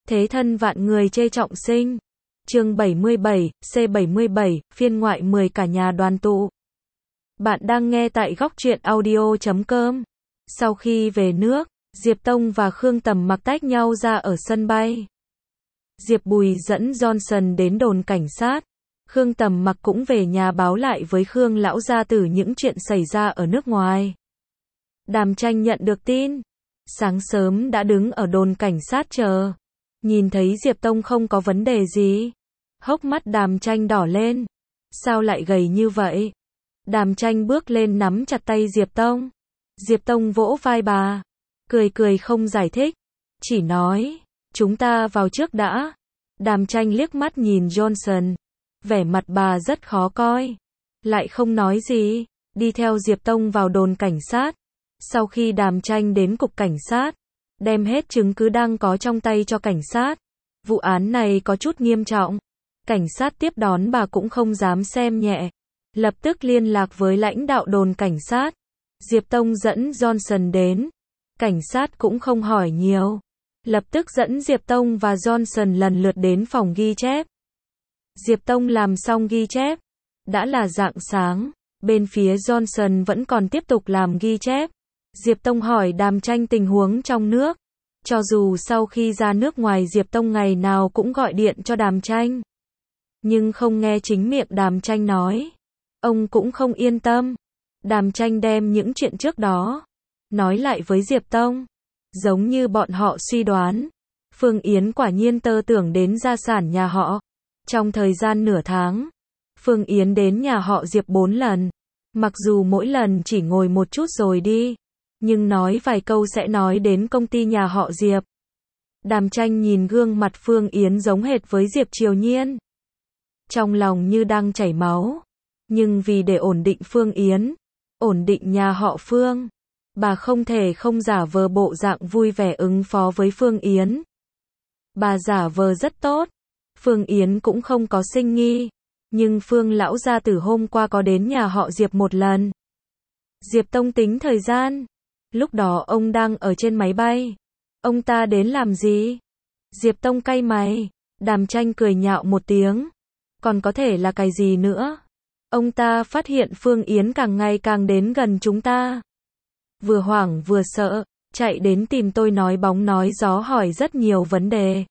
Thế thân vạn người chê trọng sinh. Chương 77, C77, phiên ngoại 10 cả nhà đoàn tụ. Bạn đang nghe tại góc truyện audio.com. Sau khi về nước, Diệp Tông và Khương Tầm Mặc tách nhau ra ở sân bay. Diệp Bùi dẫn Johnson đến đồn cảnh sát. Khương Tầm Mặc cũng về nhà báo lại với Khương lão gia tử những chuyện xảy ra ở nước ngoài. Đàm Tranh nhận được tin, sáng sớm đã đứng ở đồn cảnh sát chờ. Nhìn thấy Diệp Tông không có vấn đề gì, hốc mắt Đàm Tranh đỏ lên. Sao lại gầy như vậy? Đàm Tranh bước lên nắm chặt tay Diệp Tông. Diệp Tông vỗ vai bà, cười cười không giải thích, chỉ nói, chúng ta vào trước đã. Đàm Tranh liếc mắt nhìn Johnson, vẻ mặt bà rất khó coi, lại không nói gì, đi theo Diệp Tông vào đồn cảnh sát. Sau khi Đàm Tranh đến cục cảnh sát, đem hết chứng cứ đang có trong tay cho cảnh sát. Vụ án này có chút nghiêm trọng. Cảnh sát tiếp đón bà cũng không dám xem nhẹ. Lập tức liên lạc với lãnh đạo đồn cảnh sát. Diệp Tông dẫn Johnson đến. Cảnh sát cũng không hỏi nhiều. Lập tức dẫn Diệp Tông và Johnson lần lượt đến phòng ghi chép. Diệp Tông làm xong ghi chép. Đã là rạng sáng. Bên phía Johnson vẫn còn tiếp tục làm ghi chép. Diệp Tông hỏi Đàm Tranh tình huống trong nước. Cho dù sau khi ra nước ngoài Diệp Tông ngày nào cũng gọi điện cho Đàm Tranh, nhưng không nghe chính miệng Đàm Tranh nói, ông cũng không yên tâm. Đàm Tranh đem những chuyện trước đó nói lại với Diệp Tông. Giống như bọn họ suy đoán, Phương Yến quả nhiên tơ tưởng đến gia sản nhà họ. Trong thời gian nửa tháng, Phương Yến đến nhà họ Diệp 4 lần. Mặc dù mỗi lần chỉ ngồi một chút rồi đi, nhưng nói vài câu sẽ nói đến công ty nhà họ Diệp. Đàm Tranh nhìn gương mặt Phương Yến giống hệt với Diệp Triều Nhiên, trong lòng như đang chảy máu. Nhưng vì để ổn định Phương Yến, ổn định nhà họ Phương, bà không thể không giả vờ bộ dạng vui vẻ ứng phó với Phương Yến. Bà giả vờ rất tốt. Phương Yến cũng không có sinh nghi. Nhưng Phương lão gia tử hôm qua có đến nhà họ Diệp một lần. Diệp Tông tính thời gian. Lúc đó ông đang ở trên máy bay. Ông ta đến làm gì? Diệp Tông cay mày. Đàm Tranh cười nhạo một tiếng. Còn có thể là cái gì nữa? Ông ta phát hiện Phương Yến càng ngày càng đến gần chúng ta. Vừa hoảng vừa sợ, chạy đến tìm tôi nói bóng nói gió hỏi rất nhiều vấn đề.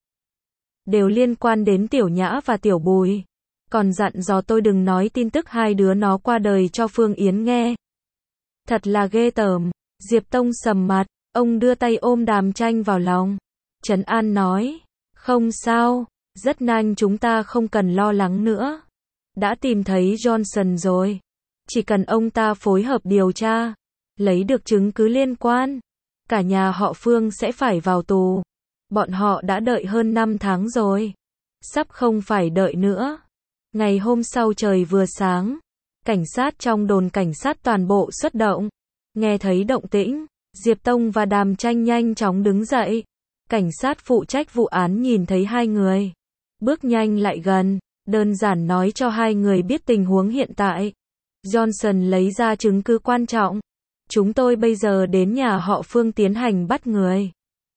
Đều liên quan đến Tiểu Nhã và Tiểu Bùi. Còn dặn dò tôi đừng nói tin tức hai đứa nó qua đời cho Phương Yến nghe. Thật là ghê tởm. Diệp Tông sầm mặt, ông đưa tay ôm Đàm Tranh vào lòng. Trấn an nói, không sao, rất nhanh chúng ta không cần lo lắng nữa. Đã tìm thấy Johnson rồi. Chỉ cần ông ta phối hợp điều tra, lấy được chứng cứ liên quan, cả nhà họ Phương sẽ phải vào tù. Bọn họ đã đợi hơn 5 tháng rồi. Sắp không phải đợi nữa. Ngày hôm sau trời vừa sáng, cảnh sát trong đồn cảnh sát toàn bộ xuất động. Nghe thấy động tĩnh, Diệp Tông và Đàm Tranh nhanh chóng đứng dậy. Cảnh sát phụ trách vụ án nhìn thấy hai người, bước nhanh lại gần, đơn giản nói cho hai người biết tình huống hiện tại. Johnson lấy ra chứng cứ quan trọng. Chúng tôi bây giờ đến nhà họ Phương tiến hành bắt người.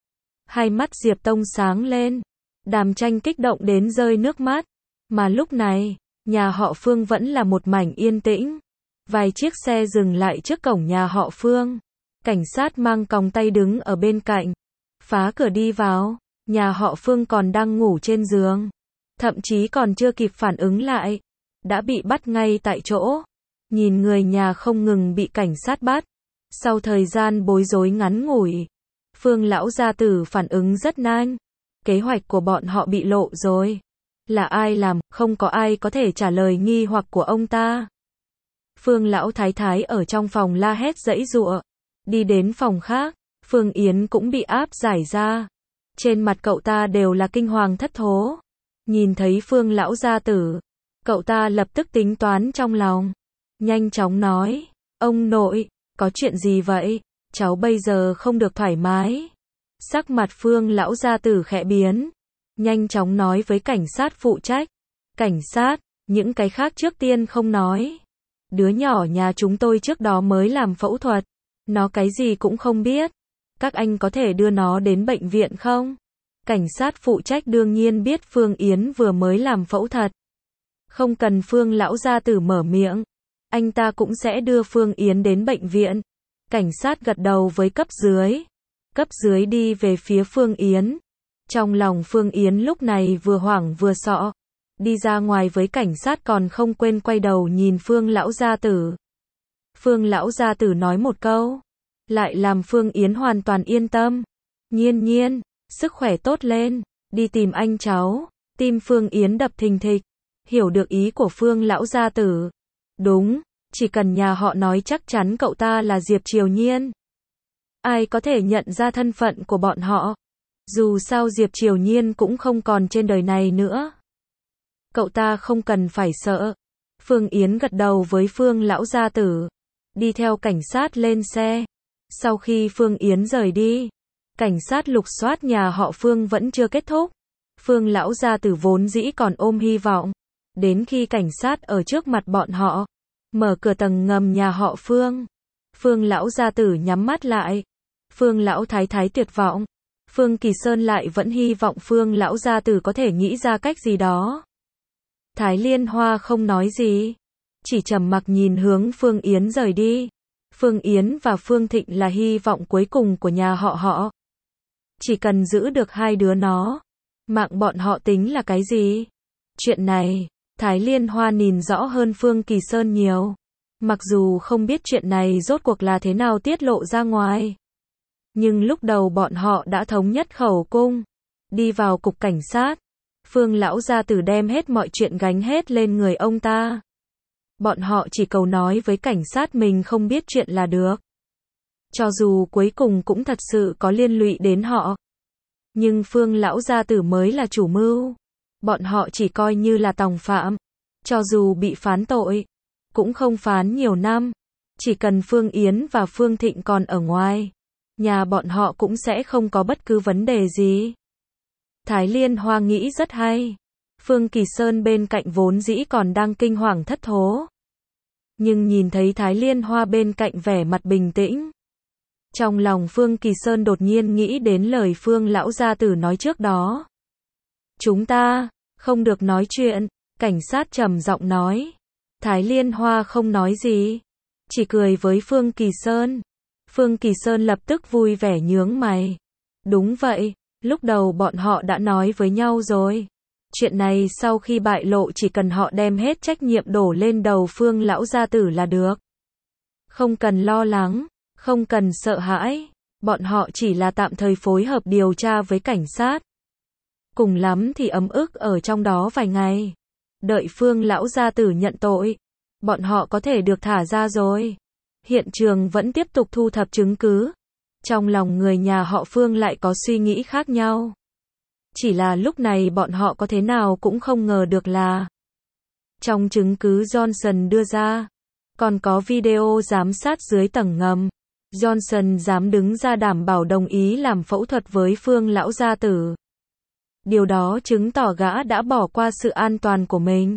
Hai mắt Diệp Tông sáng lên. Đàm Tranh kích động đến rơi nước mắt. Mà lúc này, nhà họ Phương vẫn là một mảnh yên tĩnh. Vài chiếc xe dừng lại trước cổng nhà họ Phương. Cảnh sát mang còng tay đứng ở bên cạnh. Phá cửa đi vào. Nhà họ Phương còn đang ngủ trên giường. Thậm chí còn chưa kịp phản ứng lại. Đã bị bắt ngay tại chỗ. Nhìn người nhà không ngừng bị cảnh sát bắt. Sau thời gian bối rối ngắn ngủi, Phương lão gia tử phản ứng rất nhanh. Kế hoạch của bọn họ bị lộ rồi. Là ai làm, không có ai có thể trả lời nghi hoặc của ông ta. Phương lão thái thái ở trong phòng la hét giãy giụa. Đi đến phòng khác, Phương Yến cũng bị áp giải ra. Trên mặt cậu ta đều là kinh hoàng thất thố. Nhìn thấy Phương lão gia tử, cậu ta lập tức tính toán trong lòng. Nhanh chóng nói, ông nội, có chuyện gì vậy? Cháu bây giờ không được thoải mái. Sắc mặt Phương lão gia tử khẽ biến. Nhanh chóng nói với cảnh sát phụ trách. Cảnh sát, những cái khác trước tiên không nói. Đứa nhỏ nhà chúng tôi trước đó mới làm phẫu thuật. Nó cái gì cũng không biết. Các anh có thể đưa nó đến bệnh viện không? Cảnh sát phụ trách đương nhiên biết Phương Yến vừa mới làm phẫu thuật. Không cần Phương lão gia tử mở miệng. Anh ta cũng sẽ đưa Phương Yến đến bệnh viện. Cảnh sát gật đầu với cấp dưới. Cấp dưới đi về phía Phương Yến. Trong lòng Phương Yến lúc này vừa hoảng vừa sợ. Đi ra ngoài với cảnh sát còn không quên quay đầu nhìn Phương lão gia tử. Phương lão gia tử nói một câu. Lại làm Phương Yến hoàn toàn yên tâm. Nhiên nhiên, sức khỏe tốt lên. Đi tìm anh cháu. Tim Phương Yến đập thình thịch. Hiểu được ý của Phương lão gia tử. Đúng, chỉ cần nhà họ nói chắc chắn cậu ta là Diệp Triều Nhiên. Ai có thể nhận ra thân phận của bọn họ? Dù sao Diệp Triều Nhiên cũng không còn trên đời này nữa. Cậu ta không cần phải sợ. Phương Yến gật đầu với Phương lão gia tử. Đi theo cảnh sát lên xe. Sau khi Phương Yến rời đi, cảnh sát lục soát nhà họ Phương vẫn chưa kết thúc. Phương lão gia tử vốn dĩ còn ôm hy vọng. Đến khi cảnh sát ở trước mặt bọn họ, mở cửa tầng ngầm nhà họ Phương. Phương lão gia tử nhắm mắt lại. Phương lão thái thái tuyệt vọng. Phương Kỳ Sơn lại vẫn hy vọng Phương lão gia tử có thể nghĩ ra cách gì đó. Thái Liên Hoa không nói gì, chỉ trầm mặc nhìn hướng Phương Yến rời đi. Phương Yến và Phương Thịnh là hy vọng cuối cùng của nhà họ. Chỉ cần giữ được hai đứa nó, mạng bọn họ tính là cái gì? Chuyện này, Thái Liên Hoa nhìn rõ hơn Phương Kỳ Sơn nhiều. Mặc dù không biết chuyện này rốt cuộc là thế nào tiết lộ ra ngoài. Nhưng lúc đầu bọn họ đã thống nhất khẩu cung. Đi vào cục cảnh sát. Phương lão gia tử đem hết mọi chuyện gánh hết lên người ông ta. Bọn họ chỉ cầu nói với cảnh sát mình không biết chuyện là được. Cho dù cuối cùng cũng thật sự có liên lụy đến họ. Nhưng Phương lão gia tử mới là chủ mưu. Bọn họ chỉ coi như là tòng phạm. Cho dù bị phán tội, cũng không phán nhiều năm. Chỉ cần Phương Yến và Phương Thịnh còn ở ngoài, nhà bọn họ cũng sẽ không có bất cứ vấn đề gì. Thái Liên Hoa nghĩ rất hay. Phương Kỳ Sơn bên cạnh vốn dĩ còn đang kinh hoàng thất thố. Nhưng nhìn thấy Thái Liên Hoa bên cạnh vẻ mặt bình tĩnh. Trong lòng Phương Kỳ Sơn đột nhiên nghĩ đến lời Phương lão gia tử nói trước đó. Chúng ta không được nói chuyện, cảnh sát trầm giọng nói. Thái Liên Hoa không nói gì, chỉ cười với Phương Kỳ Sơn. Phương Kỳ Sơn lập tức vui vẻ nhướng mày. Đúng vậy, lúc đầu bọn họ đã nói với nhau rồi. Chuyện này sau khi bại lộ chỉ cần họ đem hết trách nhiệm đổ lên đầu Phương lão gia tử là được. Không cần lo lắng, không cần sợ hãi, bọn họ chỉ là tạm thời phối hợp điều tra với cảnh sát. Cùng lắm thì ấm ức ở trong đó vài ngày. Đợi Phương lão gia tử nhận tội, bọn họ có thể được thả ra rồi. Hiện trường vẫn tiếp tục thu thập chứng cứ. Trong lòng người nhà họ Phương lại có suy nghĩ khác nhau. Chỉ là lúc này bọn họ có thế nào cũng không ngờ được là trong chứng cứ Johnson đưa ra, còn có video giám sát dưới tầng ngầm. Johnson dám đứng ra đảm bảo đồng ý làm phẫu thuật với Phương lão gia tử. Điều đó chứng tỏ gã đã bỏ qua sự an toàn của mình.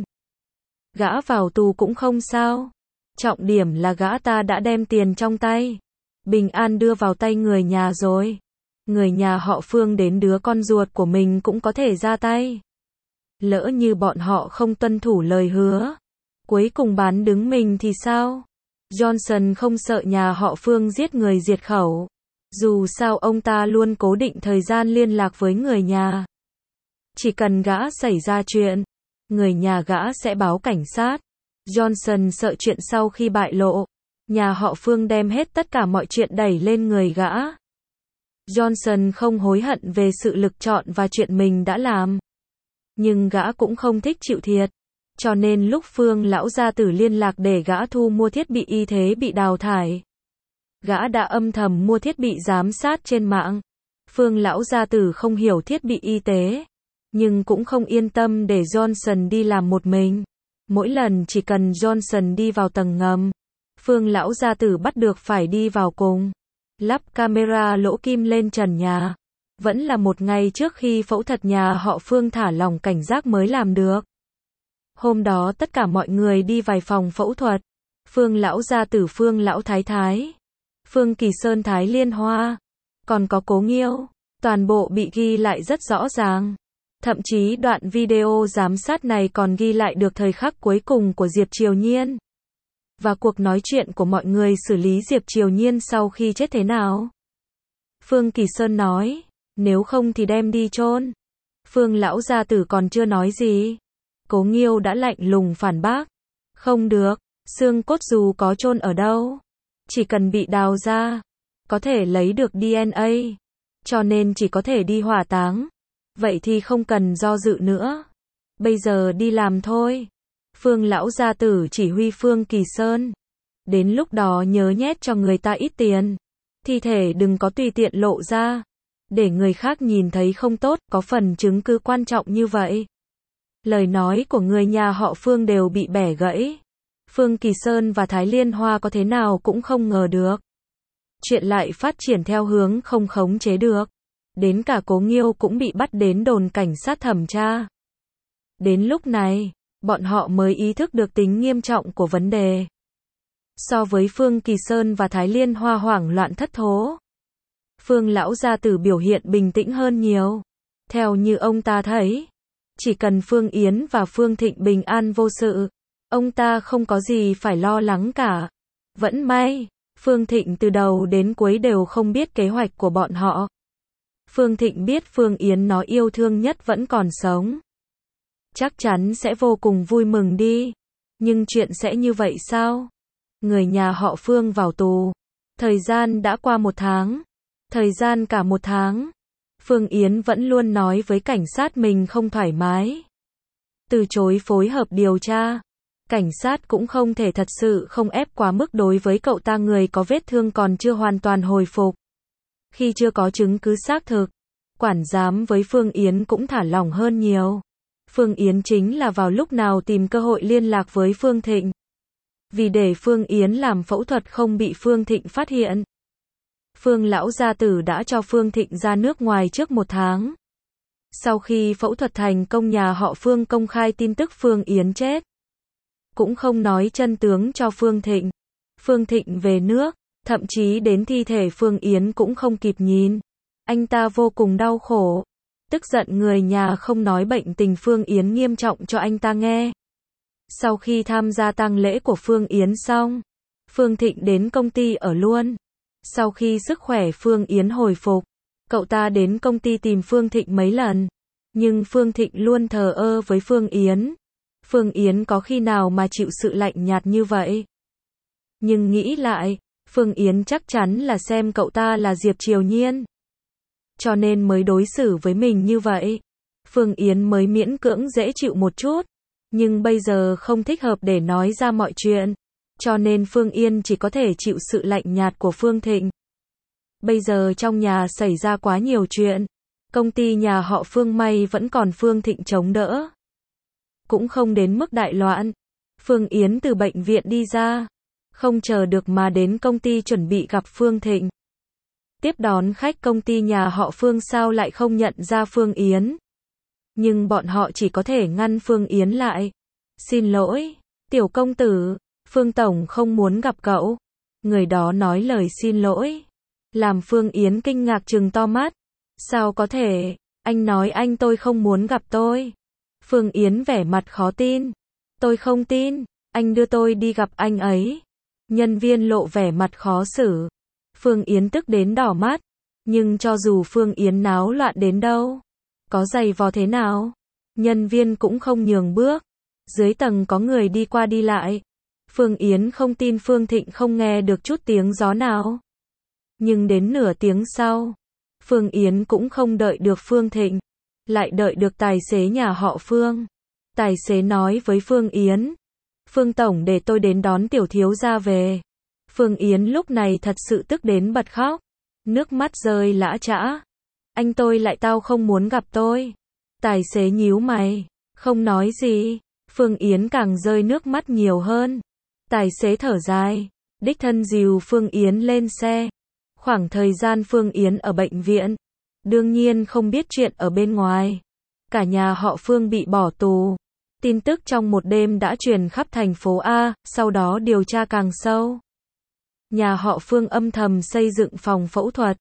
Gã vào tù cũng không sao. Trọng điểm là gã ta đã đem tiền trong tay, bình an đưa vào tay người nhà rồi. Người nhà họ Phương đến đứa con ruột của mình cũng có thể ra tay. Lỡ như bọn họ không tuân thủ lời hứa, cuối cùng bán đứng mình thì sao? Johnson không sợ nhà họ Phương giết người diệt khẩu. Dù sao ông ta luôn cố định thời gian liên lạc với người nhà. Chỉ cần gã xảy ra chuyện, người nhà gã sẽ báo cảnh sát. Johnson sợ chuyện sau khi bại lộ, nhà họ Phương đem hết tất cả mọi chuyện đẩy lên người gã. Johnson không hối hận về sự lựa chọn và chuyện mình đã làm. Nhưng gã cũng không thích chịu thiệt. Cho nên lúc Phương lão gia tử liên lạc để gã thu mua thiết bị y tế bị đào thải, gã đã âm thầm mua thiết bị giám sát trên mạng. Phương lão gia tử không hiểu thiết bị y tế, nhưng cũng không yên tâm để Johnson đi làm một mình. Mỗi lần chỉ cần Johnson đi vào tầng ngầm, Phương lão gia tử bắt được phải đi vào cùng. Lắp camera lỗ kim lên trần nhà. Vẫn là một ngày trước khi phẫu thuật nhà họ Phương thả lỏng cảnh giác mới làm được. Hôm đó tất cả mọi người đi vài phòng phẫu thuật. Phương lão gia tử, Phương lão thái thái, Phương Kỳ Sơn, Thái Liên Hoa, còn có Cố Nghiêu, Toàn bộ bị ghi lại rất rõ ràng. Thậm chí đoạn video giám sát này còn ghi lại được thời khắc cuối cùng của Diệp Triều Nhiên. Và cuộc nói chuyện của mọi người xử lý Diệp Triều Nhiên sau khi chết thế nào. Phương Kỳ Sơn nói, nếu không thì đem đi chôn. Phương lão gia tử còn chưa nói gì. Cố Nghiêu đã lạnh lùng phản bác. Không được, xương cốt dù có chôn ở đâu, chỉ cần bị đào ra, có thể lấy được DNA. Cho nên chỉ có thể đi hỏa táng. Vậy thì không cần do dự nữa. Bây giờ đi làm thôi. Phương lão gia tử chỉ huy Phương Kỳ Sơn. Đến lúc đó nhớ nhét cho người ta ít tiền. Thi thể đừng có tùy tiện lộ ra. Để người khác nhìn thấy không tốt, có phần chứng cứ quan trọng như vậy. Lời nói của người nhà họ Phương đều bị bẻ gãy. Phương Kỳ Sơn và Thái Liên Hoa có thế nào cũng không ngờ được. Chuyện lại phát triển theo hướng không khống chế được. Đến cả Cố Nghiêu cũng bị bắt đến đồn cảnh sát thẩm tra. Đến lúc này, bọn họ mới ý thức được tính nghiêm trọng của vấn đề. So với Phương Kỳ Sơn và Thái Liên Hoa hoảng loạn thất thố, Phương lão gia tử biểu hiện bình tĩnh hơn nhiều. Theo như ông ta thấy, chỉ cần Phương Yến và Phương Thịnh bình an vô sự, ông ta không có gì phải lo lắng cả. Vẫn may, Phương Thịnh từ đầu đến cuối đều không biết kế hoạch của bọn họ. Phương Thịnh biết Phương Yến nó yêu thương nhất vẫn còn sống. Chắc chắn sẽ vô cùng vui mừng đi. Nhưng chuyện sẽ như vậy sao? Người nhà họ Phương vào tù. Thời gian đã qua 1 tháng. Thời gian cả 1 tháng. Phương Yến vẫn luôn nói với cảnh sát mình không thoải mái. Từ chối phối hợp điều tra. Cảnh sát cũng không thể thật sự không ép quá mức đối với cậu ta, người có vết thương còn chưa hoàn toàn hồi phục. Khi chưa có chứng cứ xác thực, quản giám với Phương Yến cũng thả lỏng hơn nhiều. Phương Yến chính là vào lúc nào tìm cơ hội liên lạc với Phương Thịnh. Vì để Phương Yến làm phẫu thuật không bị Phương Thịnh phát hiện. Phương lão gia tử đã cho Phương Thịnh ra nước ngoài trước 1 tháng. Sau khi phẫu thuật thành công, nhà họ Phương công khai tin tức Phương Yến chết. Cũng không nói chân tướng cho Phương Thịnh. Phương Thịnh về nước, thậm chí đến thi thể Phương Yến cũng không kịp nhìn. Anh ta vô cùng đau khổ. Tức giận người nhà không nói bệnh tình Phương Yến nghiêm trọng cho anh ta nghe. Sau khi tham gia tang lễ của Phương Yến xong, Phương Thịnh đến công ty ở luôn. Sau khi sức khỏe Phương Yến hồi phục, cậu ta đến công ty tìm Phương Thịnh mấy lần. Nhưng Phương Thịnh luôn thờ ơ với Phương Yến. Phương Yến có khi nào mà chịu sự lạnh nhạt như vậy? Nhưng nghĩ lại, Phương Yến chắc chắn là xem cậu ta là Diệp Triều Nhiên. Cho nên mới đối xử với mình như vậy. Phương Yến mới miễn cưỡng dễ chịu một chút. Nhưng bây giờ không thích hợp để nói ra mọi chuyện. Cho nên Phương Yến chỉ có thể chịu sự lạnh nhạt của Phương Thịnh. Bây giờ trong nhà xảy ra quá nhiều chuyện. Công ty nhà họ Phương may vẫn còn Phương Thịnh chống đỡ. Cũng không đến mức đại loạn. Phương Yến từ bệnh viện đi ra. Không chờ được mà đến công ty chuẩn bị gặp Phương Thịnh. Tiếp đón khách công ty nhà họ Phương sao lại không nhận ra Phương Yến. Nhưng bọn họ chỉ có thể ngăn Phương Yến lại. Xin lỗi, tiểu công tử, Phương Tổng không muốn gặp cậu. Người đó nói lời xin lỗi. Làm Phương Yến kinh ngạc trừng to mắt. Sao có thể, anh nói anh tôi không muốn gặp tôi. Phương Yến vẻ mặt khó tin. Tôi không tin, anh đưa tôi đi gặp anh ấy. Nhân viên lộ vẻ mặt khó xử. Phương Yến tức đến đỏ mắt. Nhưng cho dù Phương Yến náo loạn đến đâu, có giày vò thế nào, nhân viên cũng không nhường bước. Dưới tầng có người đi qua đi lại. Phương Yến không tin Phương Thịnh không nghe được chút tiếng gió nào. Nhưng đến nửa tiếng sau, Phương Yến cũng không đợi được Phương Thịnh, lại đợi được tài xế nhà họ Phương. Tài xế nói với Phương Yến, Phương Tổng để tôi đến đón tiểu thiếu gia về. Phương Yến lúc này thật sự tức đến bật khóc. Nước mắt rơi lã chã. Anh tôi lại tao không muốn gặp tôi. Tài xế nhíu mày, không nói gì. Phương Yến càng rơi nước mắt nhiều hơn. Tài xế thở dài, đích thân dìu Phương Yến lên xe. Khoảng thời gian Phương Yến ở bệnh viện, đương nhiên không biết chuyện ở bên ngoài. Cả nhà họ Phương bị bỏ tù. Tin tức trong một đêm đã truyền khắp thành phố A, sau đó điều tra càng sâu. Nhà họ Phương âm thầm xây dựng phòng phẫu thuật.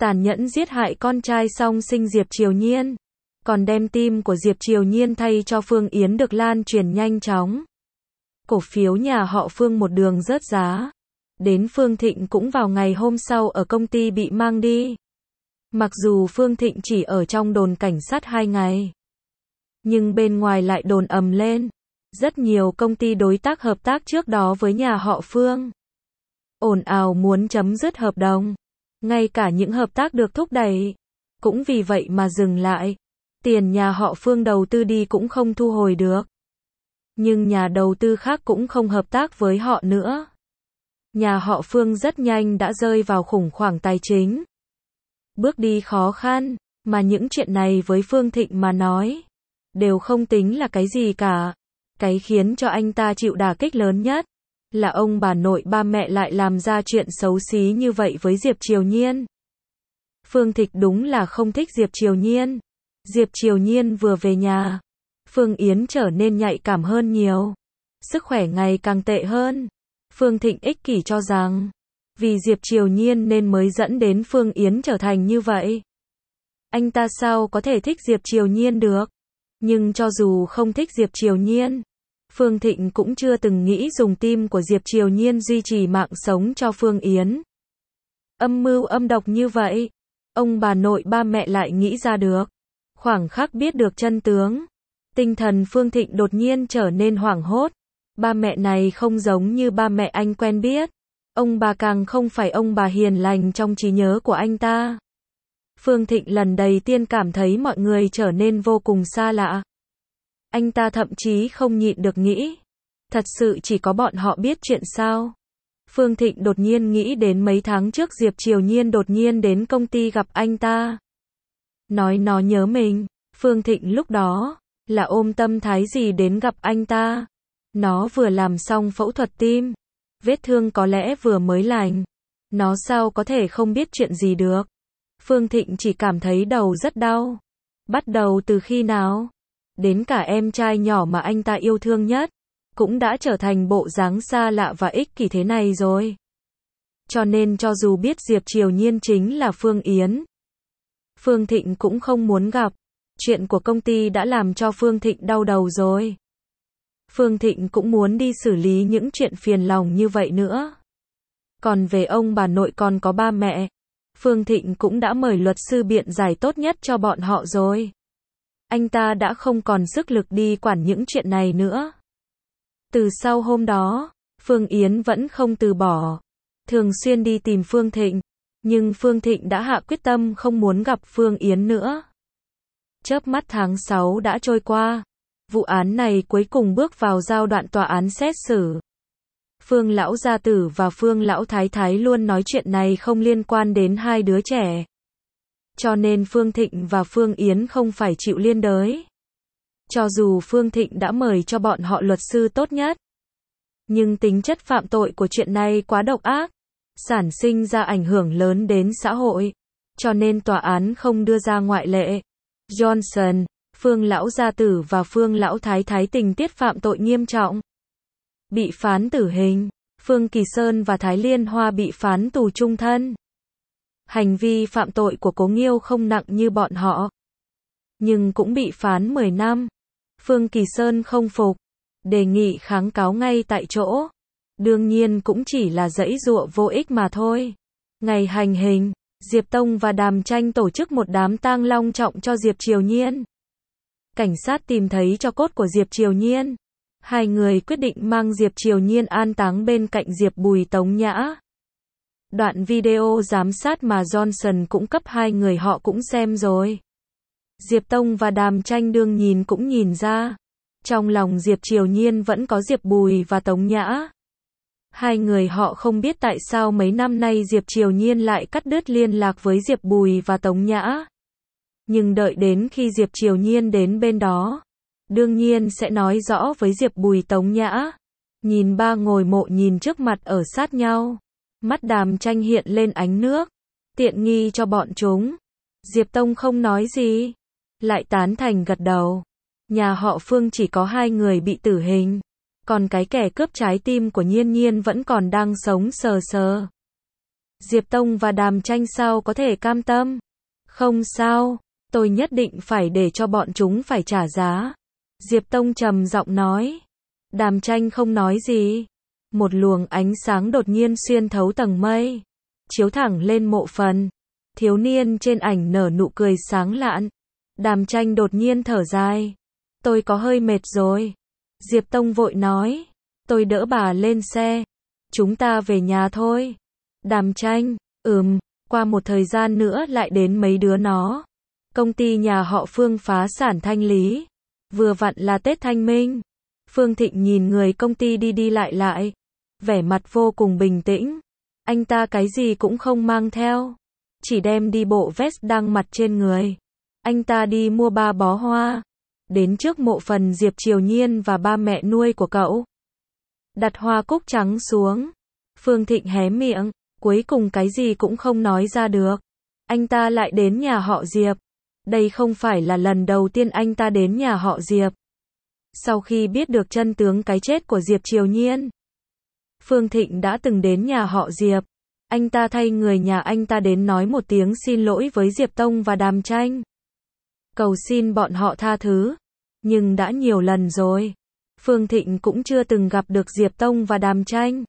tàn nhẫn giết hại con trai song sinh Diệp Triều Nhiên, còn đem tim của Diệp Triều Nhiên thay cho Phương Yến được lan truyền nhanh chóng. Cổ phiếu nhà họ Phương một đường rớt giá. Đến Phương Thịnh cũng vào ngày hôm sau ở công ty bị mang đi. Mặc dù Phương Thịnh chỉ ở trong đồn cảnh sát 2 ngày, nhưng bên ngoài lại đồn ầm lên. Rất nhiều công ty đối tác hợp tác trước đó với nhà họ Phương ồn ào muốn chấm dứt hợp đồng. Ngay cả những hợp tác được thúc đẩy cũng vì vậy mà dừng lại. Tiền nhà họ Phương đầu tư đi cũng không thu hồi được. Nhưng nhà đầu tư khác cũng không hợp tác với họ nữa. Nhà họ Phương rất nhanh đã rơi vào khủng hoảng tài chính. Bước đi khó khăn, mà những chuyện này với Phương Thịnh mà nói, đều không tính là cái gì cả. Cái khiến cho anh ta chịu đả kích lớn nhất, là ông bà nội ba mẹ lại làm ra chuyện xấu xí như vậy với Diệp Triều Nhiên. Phương Thịnh đúng là không thích Diệp Triều Nhiên. Diệp Triều Nhiên vừa về nhà, Phương Yến trở nên nhạy cảm hơn nhiều. Sức khỏe ngày càng tệ hơn. Phương Thịnh ích kỷ cho rằng, vì Diệp Triều Nhiên nên mới dẫn đến Phương Yến trở thành như vậy. Anh ta sao có thể thích Diệp Triều Nhiên được? Nhưng cho dù không thích Diệp Triều Nhiên, Phương Thịnh cũng chưa từng nghĩ dùng tim của Diệp Triều Nhiên duy trì mạng sống cho Phương Yến. Âm mưu âm độc như vậy, ông bà nội ba mẹ lại nghĩ ra được. Khoảng khắc biết được chân tướng, tinh thần Phương Thịnh đột nhiên trở nên hoảng hốt. Ba mẹ này không giống như ba mẹ anh quen biết. Ông bà càng không phải ông bà hiền lành trong trí nhớ của anh ta. Phương Thịnh lần đầu tiên cảm thấy mọi người trở nên vô cùng xa lạ. Anh ta thậm chí không nhịn được nghĩ, thật sự chỉ có bọn họ biết chuyện sao? Phương Thịnh đột nhiên nghĩ đến mấy tháng trước Diệp Triều Nhiên đột nhiên đến công ty gặp anh ta. Nói nó nhớ mình, Phương Thịnh lúc đó, là ôm tâm thái gì đến gặp anh ta. Nó vừa làm xong phẫu thuật tim, vết thương có lẽ vừa mới lành. Nó sao có thể không biết chuyện gì được? Phương Thịnh chỉ cảm thấy đầu rất đau. Bắt đầu từ khi nào? Đến cả em trai nhỏ mà anh ta yêu thương nhất, cũng đã trở thành bộ dáng xa lạ và ích kỷ thế này rồi. Cho nên cho dù biết Diệp Triều Nhiên chính là Phương Yến, Phương Thịnh cũng không muốn gặp. Chuyện của công ty đã làm cho Phương Thịnh đau đầu rồi. Phương Thịnh cũng muốn đi xử lý những chuyện phiền lòng như vậy nữa. Còn về ông bà nội còn có ba mẹ, Phương Thịnh cũng đã mời luật sư biện giải tốt nhất cho bọn họ rồi. Anh ta đã không còn sức lực đi quản những chuyện này nữa. Từ sau hôm đó, Phương Yến vẫn không từ bỏ, thường xuyên đi tìm Phương Thịnh, nhưng Phương Thịnh đã hạ quyết tâm không muốn gặp Phương Yến nữa. Chớp mắt tháng 6 đã trôi qua, vụ án này cuối cùng bước vào giai đoạn tòa án xét xử. Phương lão gia tử và Phương lão thái thái luôn nói chuyện này không liên quan đến hai đứa trẻ. Cho nên Phương Thịnh và Phương Yến không phải chịu liên đới. Cho dù Phương Thịnh đã mời cho bọn họ luật sư tốt nhất, nhưng tính chất phạm tội của chuyện này quá độc ác, sản sinh ra ảnh hưởng lớn đến xã hội, cho nên tòa án không đưa ra ngoại lệ. Johnson, Phương lão gia tử và Phương lão thái thái tình tiết phạm tội nghiêm trọng, bị phán tử hình. Phương Kỳ Sơn và Thái Liên Hoa bị phán tù chung thân. Hành vi phạm tội của Cố Nghiêu không nặng như bọn họ, nhưng cũng bị phán 10 năm. Phương Kỳ Sơn không phục, đề nghị kháng cáo ngay tại chỗ. Đương nhiên cũng chỉ là giãy giụa vô ích mà thôi. Ngày hành hình, Diệp Tông và Đàm Tranh tổ chức một đám tang long trọng cho Diệp Triều Nhiên. Cảnh sát tìm thấy tro cốt của Diệp Triều Nhiên. Hai người quyết định mang Diệp Triều Nhiên an táng bên cạnh Diệp Bùi Tống Nhã. Đoạn video giám sát mà Johnson cũng cấp hai người họ cũng xem rồi. Diệp Tông và Đàm Tranh đương nhìn cũng nhìn ra, trong lòng Diệp Triều Nhiên vẫn có Diệp Bùi và Tống Nhã. Hai người họ không biết tại sao mấy năm nay Diệp Triều Nhiên lại cắt đứt liên lạc với Diệp Bùi và Tống Nhã. Nhưng đợi đến khi Diệp Triều Nhiên đến bên đó, đương nhiên sẽ nói rõ với Diệp Bùi Tống Nhã. Nhìn ba ngồi mộ nhìn trước mặt ở sát nhau, mắt Đàm Tranh hiện lên ánh nước. Tiện nghi cho bọn chúng. Diệp Tông không nói gì, lại tán thành gật đầu. Nhà họ Phương chỉ có hai người bị tử hình, còn cái kẻ cướp trái tim của Nhiên Nhiên vẫn còn đang sống sờ sờ. Diệp Tông và Đàm Tranh sao có thể cam tâm? Không sao, tôi nhất định phải để cho bọn chúng phải trả giá. Diệp Tông trầm giọng nói. Đàm Tranh không nói gì. Một luồng ánh sáng đột nhiên xuyên thấu tầng mây, chiếu thẳng lên Mộ Phần. Thiếu niên trên ảnh nở nụ cười sáng lạn. Đàm Tranh đột nhiên thở dài. Tôi có hơi mệt rồi. Diệp Tông vội nói. Tôi đỡ bà lên xe. Chúng ta về nhà thôi. Đàm Tranh, qua một thời gian nữa lại đến mấy đứa nó. Công ty nhà họ Phương phá sản thanh lý. Vừa vặn là Tết Thanh Minh. Phương Thịnh nhìn người công ty đi đi lại lại, vẻ mặt vô cùng bình tĩnh. Anh ta cái gì cũng không mang theo, chỉ đem đi bộ vest đang mặc trên người. Anh ta đi mua 3 bó hoa, đến trước mộ phần Diệp Triều Nhiên và ba mẹ nuôi của cậu. Đặt hoa cúc trắng xuống. Phương Thịnh hé miệng, cuối cùng cái gì cũng không nói ra được. Anh ta lại đến nhà họ Diệp. Đây không phải là lần đầu tiên anh ta đến nhà họ Diệp. Sau khi biết được chân tướng cái chết của Diệp Triều Nhiên, Phương Thịnh đã từng đến nhà họ Diệp. Anh ta thay người nhà anh ta đến nói một tiếng xin lỗi với Diệp Tông và Đàm Tranh, cầu xin bọn họ tha thứ. Nhưng đã nhiều lần rồi, Phương Thịnh cũng chưa từng gặp được Diệp Tông và Đàm Tranh.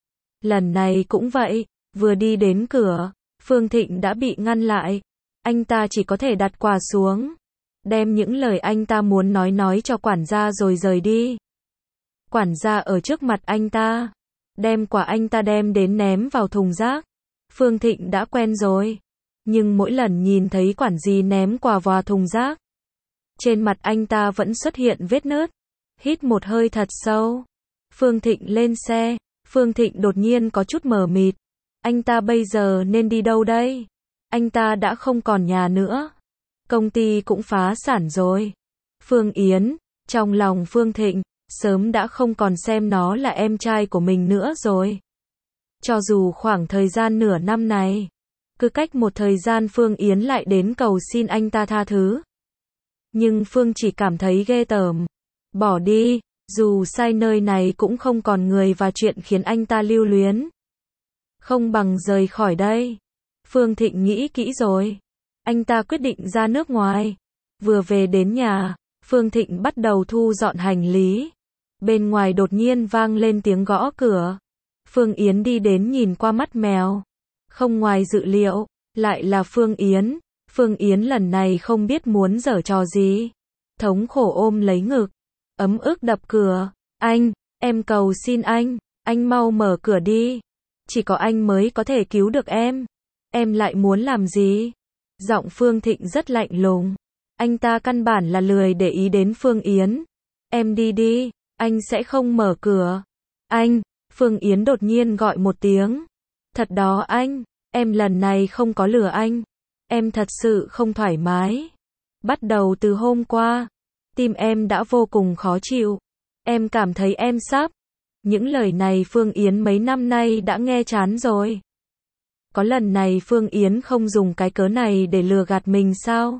Lần này cũng vậy, vừa đi đến cửa, Phương Thịnh đã bị ngăn lại. Anh ta chỉ có thể đặt quà xuống, đem những lời anh ta muốn nói cho quản gia rồi rời đi. Quản gia ở trước mặt anh ta, đem quà anh ta đem đến ném vào thùng rác. Phương Thịnh đã quen rồi, nhưng mỗi lần nhìn thấy quản gì ném quà vào thùng rác, trên mặt anh ta vẫn xuất hiện vết nứt. Hít một hơi thật sâu, Phương Thịnh lên xe. Phương Thịnh đột nhiên có chút mờ mịt. Anh ta bây giờ nên đi đâu đây? Anh ta đã không còn nhà nữa. Công ty cũng phá sản rồi. Phương Yến, trong lòng Phương Thịnh, sớm đã không còn xem nó là em trai của mình nữa rồi. Cho dù khoảng thời gian nửa năm này, cứ cách một thời gian Phương Yến lại đến cầu xin anh ta tha thứ. Nhưng Phương chỉ cảm thấy ghê tởm. Bỏ đi, dù sai nơi này cũng không còn người và chuyện khiến anh ta lưu luyến. Không bằng rời khỏi đây. Phương Thịnh nghĩ kỹ rồi. Anh ta quyết định ra nước ngoài. Vừa về đến nhà, Phương Thịnh bắt đầu thu dọn hành lý. Bên ngoài đột nhiên vang lên tiếng gõ cửa. Phương Yến đi đến nhìn qua mắt mèo. Không ngoài dự liệu, lại là Phương Yến. Phương Yến lần này không biết muốn giở trò gì. Thống khổ ôm lấy ngực, ấm ức đập cửa. Anh, em cầu xin anh mau mở cửa đi. Chỉ có anh mới có thể cứu được em. Em lại muốn làm gì? Giọng Phương Thịnh rất lạnh lùng. Anh ta căn bản là lười để ý đến Phương Yến. Em đi đi, anh sẽ không mở cửa. Anh, Phương Yến đột nhiên gọi một tiếng. Thật đó anh, em lần này không có lừa anh. Em thật sự không thoải mái. Bắt đầu từ hôm qua, tim em đã vô cùng khó chịu. Em cảm thấy em sắp. Những lời này Phương Yến mấy năm nay đã nghe chán rồi. Có lần này Phương Yến không dùng cái cớ này để lừa gạt mình sao?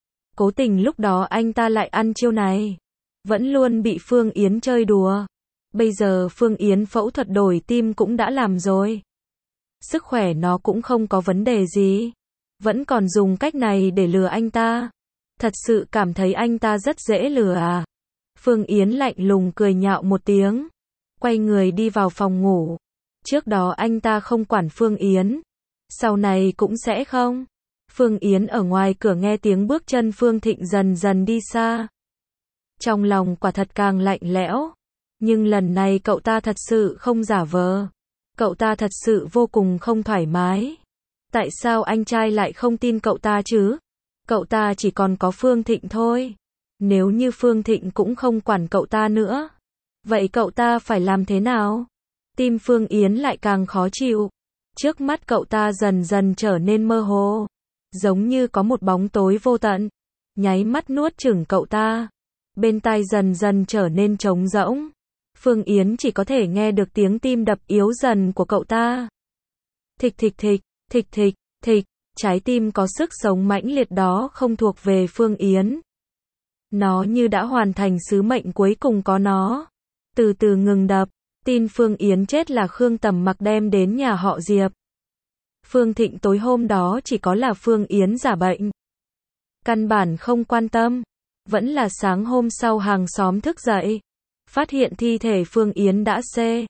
Cố tình lúc đó anh ta lại ăn chiêu này. Vẫn luôn bị Phương Yến chơi đùa. Bây giờ Phương Yến phẫu thuật đổi tim cũng đã làm rồi. Sức khỏe nó cũng không có vấn đề gì. Vẫn còn dùng cách này để lừa anh ta. Thật sự cảm thấy anh ta rất dễ lừa à? Phương Yến lạnh lùng cười nhạo một tiếng. Quay người đi vào phòng ngủ. Trước đó anh ta không quản Phương Yến. Sau này cũng sẽ không. Phương Yến ở ngoài cửa nghe tiếng bước chân Phương Thịnh dần dần đi xa. Trong lòng quả thật càng lạnh lẽo. Nhưng lần này cậu ta thật sự không giả vờ. Cậu ta thật sự vô cùng không thoải mái. Tại sao anh trai lại không tin cậu ta chứ? Cậu ta chỉ còn có Phương Thịnh thôi. Nếu như Phương Thịnh cũng không quản cậu ta nữa, vậy cậu ta phải làm thế nào? Tim Phương Yến lại càng khó chịu. Trước mắt cậu ta dần dần trở nên mơ hồ. Giống như có một bóng tối vô tận. Nháy mắt nuốt chửng cậu ta. Bên tai dần dần trở nên trống rỗng. Phương Yến chỉ có thể nghe được tiếng tim đập yếu dần của cậu ta. Thịch thịch thịch, thịch thịch, thịch. Trái tim có sức sống mãnh liệt đó không thuộc về Phương Yến. Nó như đã hoàn thành sứ mệnh cuối cùng có nó. Từ từ ngừng đập. Tin Phương Yến chết là Khương Tầm Mặc đem đến nhà họ Diệp. Phương Thịnh tối hôm đó chỉ có là Phương Yến giả bệnh. Căn bản không quan tâm. Vẫn là sáng hôm sau hàng xóm thức dậy. Phát hiện thi thể Phương Yến đã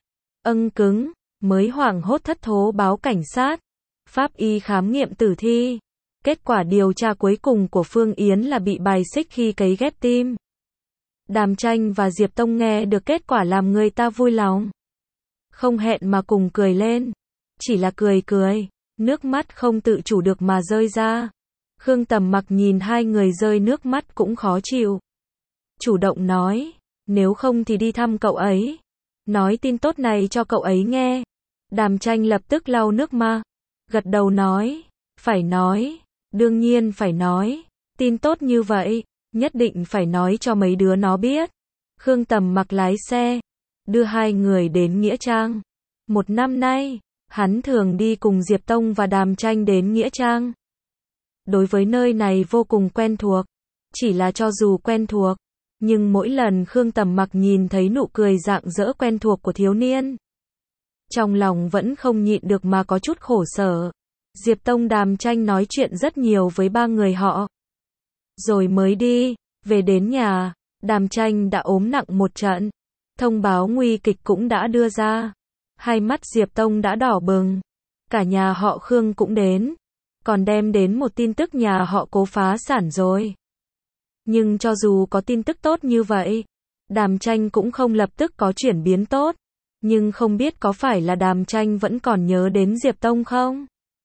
cứng, mới hoảng hốt thất thố báo cảnh sát. Pháp y khám nghiệm tử thi. Kết quả điều tra cuối cùng của Phương Yến là bị bài xích khi cấy ghép tim. Đàm Tranh và Diệp Tông nghe được kết quả làm người ta vui lòng. Không hẹn mà cùng cười lên. Chỉ là cười, nước mắt không tự chủ được mà rơi ra. Khương Tầm Mặc nhìn hai người rơi nước mắt cũng khó chịu. Chủ động nói, nếu không thì đi thăm cậu ấy. Nói tin tốt này cho cậu ấy nghe. Đàm Tranh lập tức lau nước mắt, gật đầu nói, phải nói, đương nhiên phải nói, tin tốt như vậy, nhất định phải nói cho mấy đứa nó biết. Khương Tầm Mặc lái xe, đưa hai người đến Nghĩa Trang. Một năm nay, hắn thường đi cùng Diệp Tông và Đàm Tranh đến Nghĩa Trang. Đối với nơi này vô cùng quen thuộc, chỉ là cho dù quen thuộc, nhưng mỗi lần Khương Tầm Mặc nhìn thấy nụ cười rạng rỡ quen thuộc của thiếu niên, trong lòng vẫn không nhịn được mà có chút khổ sở. Diệp Tông Đàm Tranh nói chuyện rất nhiều với ba người họ. Rồi mới đi, về đến nhà, Đàm Tranh đã ốm nặng một trận. Thông báo nguy kịch cũng đã đưa ra. Hai mắt Diệp Tông đã đỏ bừng. Cả nhà họ Khương cũng đến. Còn đem đến một tin tức nhà họ Cố phá sản rồi. Nhưng cho dù có tin tức tốt như vậy, Đàm Tranh cũng không lập tức có chuyển biến tốt. Nhưng không biết có phải là Đàm Tranh vẫn còn nhớ đến Diệp Tông không?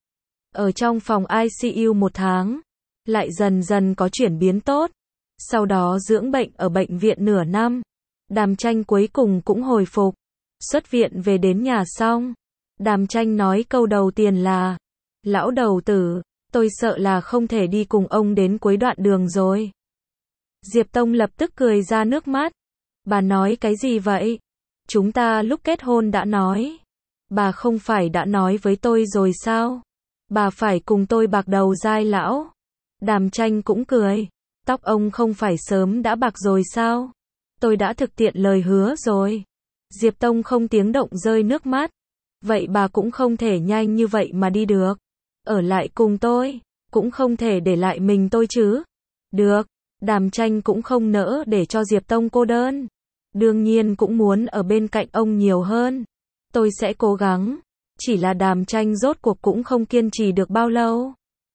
Ở trong phòng ICU một tháng, lại dần dần có chuyển biến tốt. Sau đó dưỡng bệnh ở bệnh viện nửa năm. Đàm Tranh cuối cùng cũng hồi phục. Xuất viện về đến nhà xong. Đàm Tranh nói câu đầu tiên là, lão đầu tử, tôi sợ là không thể đi cùng ông đến cuối đoạn đường rồi. Diệp Tông lập tức cười ra nước mắt. Bà nói cái gì vậy? Chúng ta lúc kết hôn đã nói. Bà không phải đã nói với tôi rồi sao? Bà phải cùng tôi bạc đầu giai lão. Đàm Tranh cũng cười. Tóc ông không phải sớm đã bạc rồi sao? Tôi đã thực hiện lời hứa rồi. Diệp Tông không tiếng động rơi nước mắt. Vậy bà cũng không thể nhanh như vậy mà đi được. Ở lại cùng tôi, cũng không thể để lại mình tôi chứ. Được, Đàm Tranh cũng không nỡ để cho Diệp Tông cô đơn. Đương nhiên cũng muốn ở bên cạnh ông nhiều hơn. Tôi sẽ cố gắng. Chỉ là Đàm Tranh rốt cuộc cũng không kiên trì được bao lâu.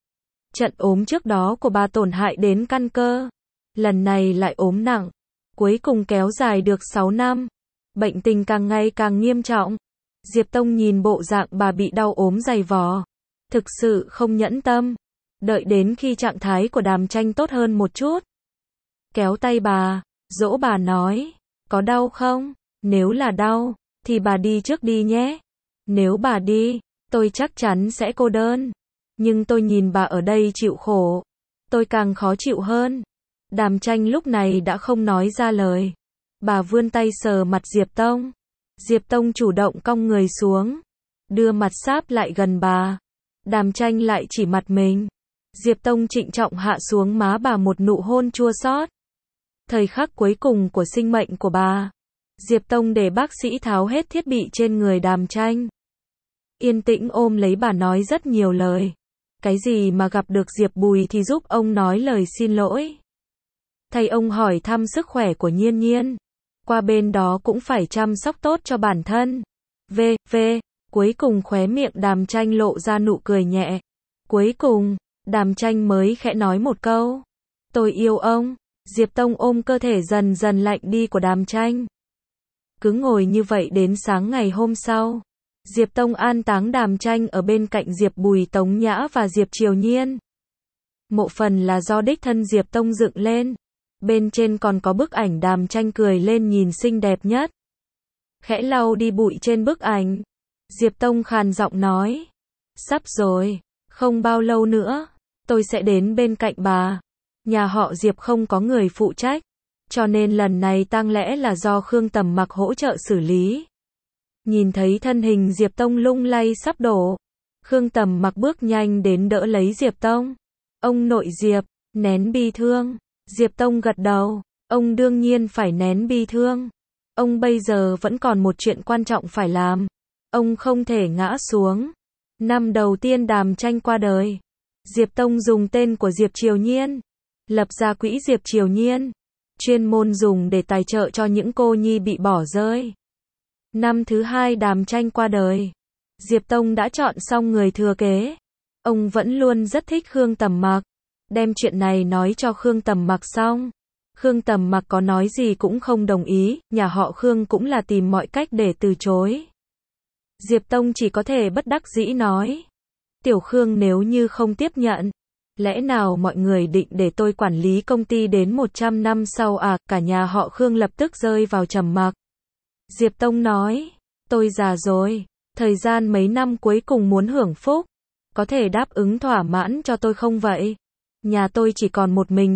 Trận ốm trước đó của bà tổn hại đến căn cơ. Lần này lại ốm nặng. Cuối cùng kéo dài được 6 năm. Bệnh tình càng ngày càng nghiêm trọng. Diệp Tông nhìn bộ dạng bà bị đau ốm dày vò. Thực sự không nhẫn tâm. Đợi đến khi trạng thái của Đàm Tranh tốt hơn một chút. Kéo tay bà, dỗ bà nói. Có đau không? Nếu là đau, thì bà đi trước đi nhé. Nếu bà đi, tôi chắc chắn sẽ cô đơn. Nhưng tôi nhìn bà ở đây chịu khổ. Tôi càng khó chịu hơn. Đàm Tranh lúc này đã không nói ra lời. Bà vươn tay sờ mặt Diệp Tông. Diệp Tông chủ động cong người xuống. Đưa mặt sáp lại gần bà. Đàm Tranh lại chỉ mặt mình. Diệp Tông trịnh trọng hạ xuống má bà một nụ hôn chua xót. Thời khắc cuối cùng của sinh mệnh của bà. Diệp Tông để bác sĩ tháo hết thiết bị trên người Đàm Tranh. Yên tĩnh ôm lấy bà nói rất nhiều lời. Cái gì mà gặp được Diệp Bùi thì giúp ông nói lời xin lỗi. Thầy ông hỏi thăm sức khỏe của Nhiên Nhiên. Qua bên đó cũng phải chăm sóc tốt cho bản thân. Cuối cùng khóe miệng Đàm Tranh lộ ra nụ cười nhẹ. Cuối cùng, Đàm Tranh mới khẽ nói một câu. Tôi yêu ông. Diệp Tông ôm cơ thể dần dần lạnh đi của Đàm Tranh. Cứ ngồi như vậy đến sáng ngày hôm sau. Diệp Tông an táng Đàm Tranh ở bên cạnh Diệp Bùi Tống Nhã và Diệp Triều Nhiên. Mộ phần là do đích thân Diệp Tông dựng lên. Bên trên còn có bức ảnh Đàm Tranh cười lên nhìn xinh đẹp nhất. Khẽ lau đi bụi trên bức ảnh. Diệp Tông khàn giọng nói. Sắp rồi, không bao lâu nữa, tôi sẽ đến bên cạnh bà. Nhà họ Diệp không có người phụ trách. Cho nên lần này tang lẽ là do Khương Tầm Mặc hỗ trợ xử lý. Nhìn thấy thân hình Diệp Tông lung lay sắp đổ. Khương Tầm Mặc bước nhanh đến đỡ lấy Diệp Tông. Ông nội Diệp, nén bi thương. Diệp Tông gật đầu. Ông đương nhiên phải nén bi thương. Ông bây giờ vẫn còn một chuyện quan trọng phải làm. Ông không thể ngã xuống. Năm đầu tiên Đàm Tranh qua đời, Diệp Tông dùng tên của Diệp Triều Nhiên, lập ra quỹ Diệp Triều Nhiên, chuyên môn dùng để tài trợ cho những cô nhi bị bỏ rơi. Năm thứ hai Đàm Tranh qua đời, Diệp Tông đã chọn xong người thừa kế. Ông vẫn luôn rất thích Khương Tầm Mặc, đem chuyện này nói cho Khương Tầm Mặc xong. Khương Tầm Mặc có nói gì cũng không đồng ý, nhà họ Khương cũng là tìm mọi cách để từ chối. Diệp Tông chỉ có thể bất đắc dĩ nói, Tiểu Khương nếu như không tiếp nhận, lẽ nào mọi người định để tôi quản lý công ty đến 100 năm sau à? Cả nhà họ Khương lập tức rơi vào trầm mặc. Diệp Tông nói, tôi già rồi, thời gian mấy năm cuối cùng muốn hưởng phúc, có thể đáp ứng thỏa mãn cho tôi không vậy? Nhà tôi chỉ còn một mình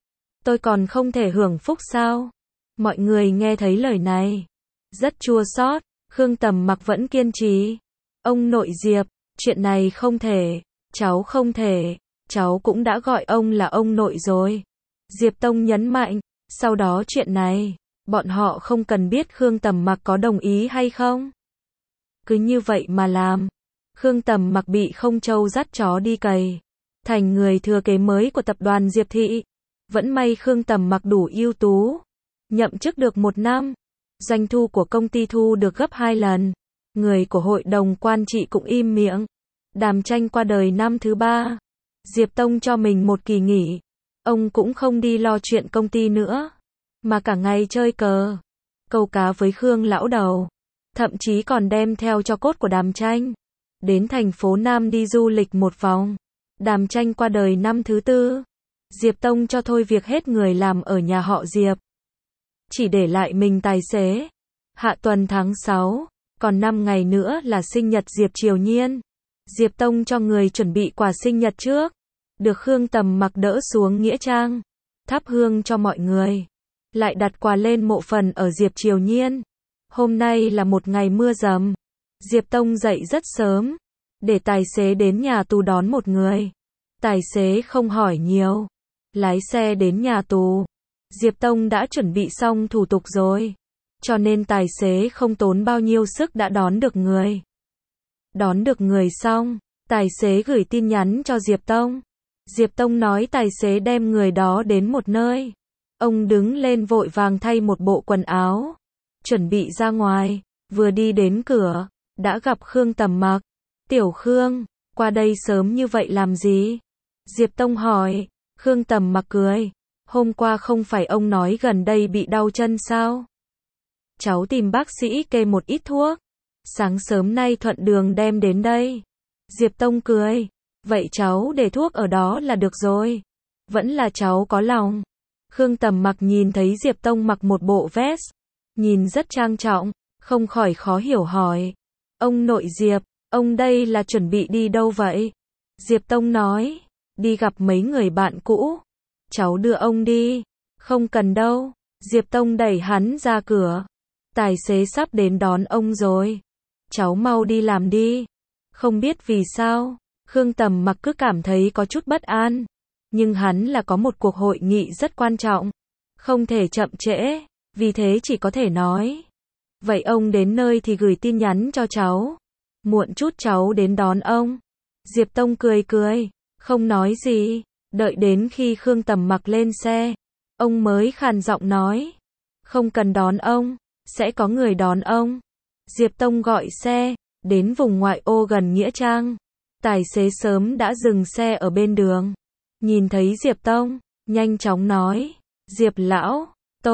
tôi còn không thể hưởng phúc sao? Mọi người nghe thấy lời này, rất chua xót. Khương Tầm Mặc vẫn kiên trì, ông nội Diệp, chuyện này không thể, cháu không thể, cháu cũng đã gọi ông là ông nội rồi. Diệp Tông nhấn mạnh, sau đó chuyện này, bọn họ không cần biết Khương Tầm Mặc có đồng ý hay không. Cứ như vậy mà làm. Khương Tầm Mặc bị Không Châu dắt chó đi cày, thành người thừa kế mới của tập đoàn Diệp Thị. Vẫn may Khương Tầm Mặc đủ ưu tú, nhậm chức được 1 năm, doanh thu của công ty thu được gấp 2 lần. Người của hội đồng quan trị cũng im miệng. Đàm Tranh qua đời năm thứ 3, Diệp Tông cho mình một kỳ nghỉ. Ông cũng không đi lo chuyện công ty nữa, mà cả ngày chơi cờ, câu cá với Khương lão đầu, thậm chí còn đem theo tro cốt của Đàm Tranh đến thành phố Nam đi du lịch một vòng. Đàm Tranh qua đời năm thứ 4, Diệp Tông cho thôi việc hết người làm ở nhà họ Diệp, chỉ để lại mình tài xế. Hạ tuần tháng 6, còn 5 ngày nữa là sinh nhật Diệp Triều Nhiên. Diệp Tông cho người chuẩn bị quà sinh nhật trước, được Khương Tầm Mặc đỡ xuống nghĩa trang, thắp hương cho mọi người, lại đặt quà lên mộ phần ở Diệp Triều Nhiên. Hôm nay là một ngày mưa dầm, Diệp Tông dậy rất sớm, để tài xế đến nhà tù đón một người. Tài xế không hỏi nhiều, lái xe đến nhà tù. Diệp Tông đã chuẩn bị xong thủ tục rồi, cho nên tài xế không tốn bao nhiêu sức đã đón được người. Đón được người xong, tài xế gửi tin nhắn cho Diệp Tông. Diệp Tông nói tài xế đem người đó đến một nơi. Ông đứng lên vội vàng thay một bộ quần áo, chuẩn bị ra ngoài. Vừa đi đến cửa, đã gặp Khương Tầm Mặc. Tiểu Khương, qua đây sớm như vậy làm gì? Diệp Tông hỏi. Khương Tầm Mặc cười. Hôm qua không phải ông nói gần đây bị đau chân sao? Cháu tìm bác sĩ kê một ít thuốc, sáng sớm nay thuận đường đem đến đây. Diệp Tông cười. Vậy cháu để thuốc ở đó là được rồi. Vẫn là cháu có lòng. Khương Tầm Mặc nhìn thấy Diệp Tông mặc một bộ vest, nhìn rất trang trọng, không khỏi khó hiểu hỏi. Ông nội Diệp, ông đây là chuẩn bị đi đâu vậy? Diệp Tông nói, đi gặp mấy người bạn cũ. Cháu đưa ông đi. Không cần đâu. Diệp Tông đẩy hắn ra cửa. Tài xế sắp đến đón ông rồi. Cháu mau đi làm đi. Không biết vì sao, Khương Tầm Mặc cứ cảm thấy có chút bất an. Nhưng hắn là có một cuộc hội nghị rất quan trọng, không thể chậm trễ, vì thế chỉ có thể nói. Vậy ông đến nơi thì gửi tin nhắn cho cháu. Muộn chút cháu đến đón ông. Diệp Tông cười cười, không nói gì. Đợi đến khi Khương Tầm Mặc lên xe, ông mới khàn giọng nói. Không cần đón ông, sẽ có người đón ông. Diệp Tông gọi xe, đến vùng ngoại ô gần Nghĩa Trang. Tài xế sớm đã dừng xe ở bên đường. Nhìn thấy Diệp Tông, nhanh chóng nói. Diệp lão,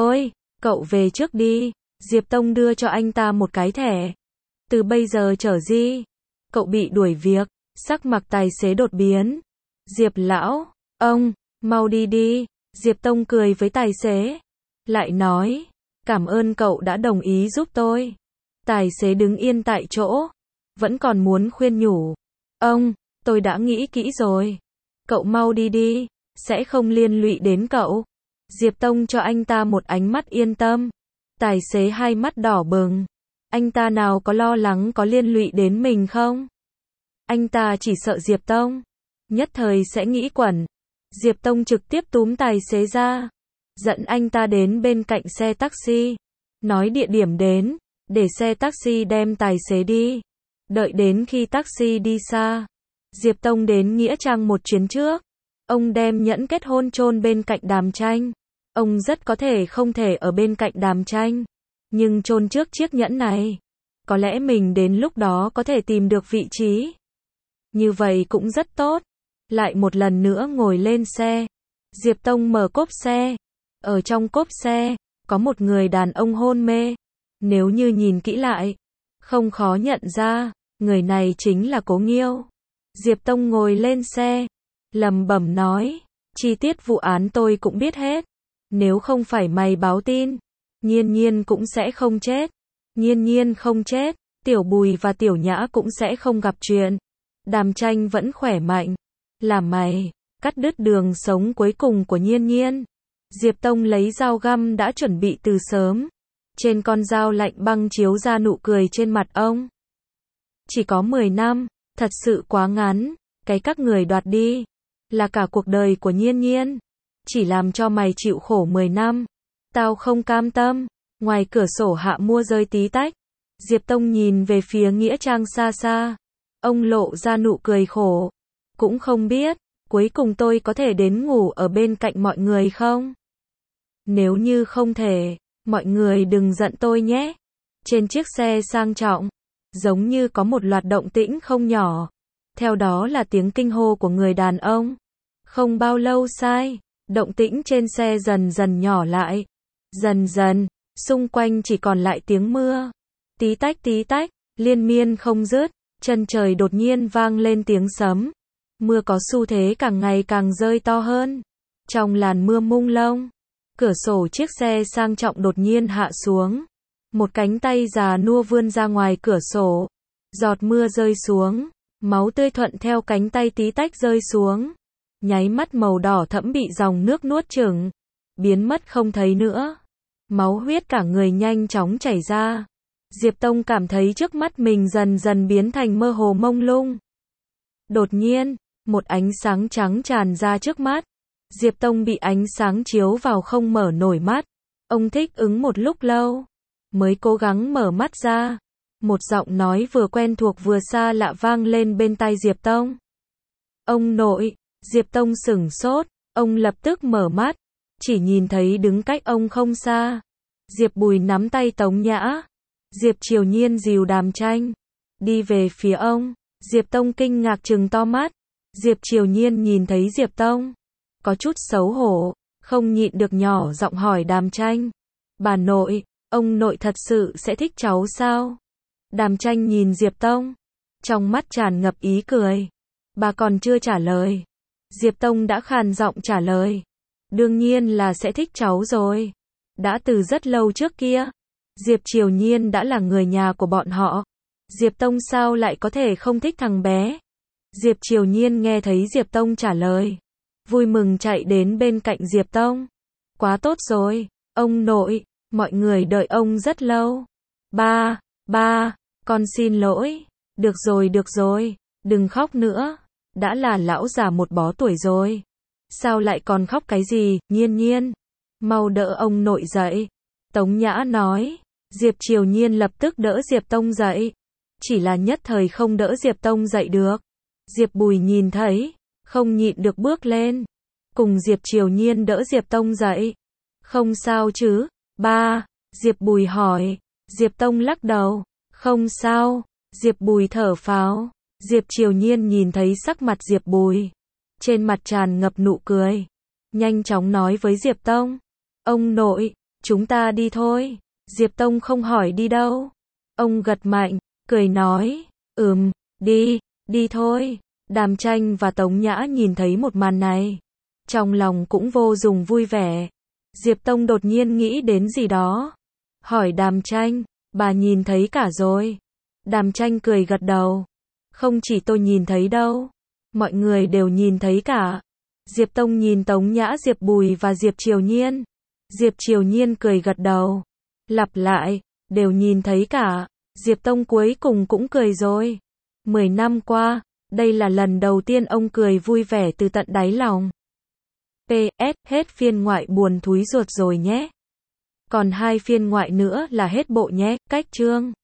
cậu về trước đi. Diệp Tông đưa cho anh ta một cái thẻ. Từ bây giờ trở đi, cậu bị đuổi việc. Sắc mặt tài xế đột biến. Diệp lão, ông, mau đi đi. Diệp Tông cười với tài xế, lại nói, cảm ơn cậu đã đồng ý giúp tôi. Tài xế đứng yên tại chỗ, vẫn còn muốn khuyên nhủ. Ông, tôi đã nghĩ kỹ rồi. Cậu mau đi đi, sẽ không liên lụy đến cậu. Diệp Tông cho anh ta một ánh mắt yên tâm. Tài xế hai mắt đỏ bừng. Anh ta nào có lo lắng có liên lụy đến mình không? Anh ta chỉ sợ Diệp Tông nhất thời sẽ nghĩ quẩn. Diệp Tông trực tiếp túm tài xế ra, dẫn anh ta đến bên cạnh xe taxi, nói địa điểm đến, để xe taxi đem tài xế đi. Đợi đến khi taxi đi xa, Diệp Tông đến Nghĩa Trang một chuyến trước. Ông đem nhẫn kết hôn chôn bên cạnh Đàm Tranh. Ông rất có thể không thể ở bên cạnh Đàm Tranh, nhưng chôn trước chiếc nhẫn này. Có lẽ mình đến lúc đó có thể tìm được vị trí. Như vậy cũng rất tốt. Lại một lần nữa ngồi lên xe. Diệp Tông mở cốp xe. Ở trong cốp xe, có một người đàn ông hôn mê. Nếu như nhìn kỹ lại, không khó nhận ra, người này chính là Cố Nghiêu. Diệp Tông ngồi lên xe, lẩm bẩm nói, chi tiết vụ án tôi cũng biết hết. Nếu không phải mày báo tin, Nhiên Nhiên cũng sẽ không chết. Nhiên Nhiên không chết, Tiểu Bùi và Tiểu Nhã cũng sẽ không gặp chuyện. Đàm Tranh vẫn khỏe mạnh. Là mày cắt đứt đường sống cuối cùng của Nhiên Nhiên. Diệp Tông lấy dao găm đã chuẩn bị từ sớm. Trên con dao lạnh băng chiếu ra nụ cười trên mặt ông. Chỉ có 10 năm, thật sự quá ngắn. Cái các người đoạt đi là cả cuộc đời của Nhiên Nhiên. Chỉ làm cho mày chịu khổ 10 năm. Tao không cam tâm. Ngoài cửa sổ hạ mua rơi tí tách. Diệp Tông nhìn về phía Nghĩa Trang xa xa. Ông lộ ra nụ cười khổ. Cũng không biết, cuối cùng tôi có thể đến ngủ ở bên cạnh mọi người không? Nếu như không thể, mọi người đừng giận tôi nhé. Trên chiếc xe sang trọng, giống như có một loạt động tĩnh không nhỏ. Theo đó là tiếng kinh hô của người đàn ông. Không bao lâu sai, động tĩnh trên xe dần dần nhỏ lại. Dần dần, xung quanh chỉ còn lại tiếng mưa. Tí tách, liên miên không dứt. Chân trời đột nhiên vang lên tiếng sấm. Mưa có xu thế càng ngày càng rơi to hơn. Trong làn mưa mông lung, cửa sổ chiếc xe sang trọng đột nhiên hạ xuống. Một cánh tay già nua vươn ra ngoài cửa sổ. Giọt mưa rơi xuống, máu tươi thuận theo cánh tay tí tách rơi xuống. Nháy mắt màu đỏ thẫm bị dòng nước nuốt chửng, biến mất không thấy nữa. Máu huyết cả người nhanh chóng chảy ra. Diệp Tông cảm thấy trước mắt mình dần dần biến thành mơ hồ mông lung. Đột nhiên, một ánh sáng trắng tràn ra trước mắt. Diệp Tông bị ánh sáng chiếu vào không mở nổi mắt. Ông thích ứng một lúc lâu, mới cố gắng mở mắt ra. Một giọng nói vừa quen thuộc vừa xa lạ vang lên bên tai Diệp Tông. Ông nội. Diệp Tông sửng sốt, ông lập tức mở mắt, chỉ nhìn thấy đứng cách ông không xa. Diệp Bùi nắm tay Tống Nhã. Diệp Triều Nhiên dìu Đàm Tranh đi về phía ông. Diệp Tông kinh ngạc trừng to mắt. Diệp Triều Nhiên nhìn thấy Diệp Tông, có chút xấu hổ, không nhịn được nhỏ giọng hỏi Đàm Tranh. Bà nội, ông nội thật sự sẽ thích cháu sao? Đàm Tranh nhìn Diệp Tông, trong mắt tràn ngập ý cười. Bà còn chưa trả lời. Diệp Tông đã khàn giọng trả lời. Đương nhiên là sẽ thích cháu rồi. Đã từ rất lâu trước kia, Diệp Triều Nhiên đã là người nhà của bọn họ. Diệp Tông sao lại có thể không thích thằng bé? Diệp Triều Nhiên nghe thấy Diệp Tông trả lời, vui mừng chạy đến bên cạnh Diệp Tông. Quá tốt rồi, ông nội, mọi người đợi ông rất lâu. Ba, con xin lỗi. Được rồi, đừng khóc nữa. Đã là lão già một bó tuổi rồi. Sao lại còn khóc cái gì, Nhiên Nhiên? Mau đỡ ông nội dậy. Tống Nhã nói. Diệp Triều Nhiên lập tức đỡ Diệp Tông dậy. Chỉ là nhất thời không đỡ Diệp Tông dậy được. Diệp Bùi nhìn thấy, không nhịn được bước lên, cùng Diệp Triều Nhiên đỡ Diệp Tông dậy. Không sao chứ, ba? Diệp Bùi hỏi. Diệp Tông lắc đầu. Không sao. Diệp Bùi thở phào. Diệp Triều Nhiên nhìn thấy sắc mặt Diệp Bùi, trên mặt tràn ngập nụ cười, nhanh chóng nói với Diệp Tông. Ông nội, chúng ta đi thôi. Diệp Tông không hỏi đi đâu. Ông gật mạnh, cười nói. Đi thôi. Đàm Tranh và Tống Nhã nhìn thấy một màn này, trong lòng cũng vô cùng vui vẻ. Diệp Tông đột nhiên nghĩ đến gì đó, hỏi Đàm Tranh, bà nhìn thấy cả rồi? Đàm Tranh cười gật đầu. Không chỉ tôi nhìn thấy đâu, mọi người đều nhìn thấy cả. Diệp Tông nhìn Tống Nhã, Diệp Bùi và Diệp Triều Nhiên. Diệp Triều Nhiên cười gật đầu, lặp lại, đều nhìn thấy cả. Diệp Tông cuối cùng cũng cười rồi. 10 năm qua, đây là lần đầu tiên ông cười vui vẻ từ tận đáy lòng. PS, hết phiên ngoại buồn thúi ruột rồi nhé. Còn 2 phiên ngoại nữa là hết bộ nhé, cách chương.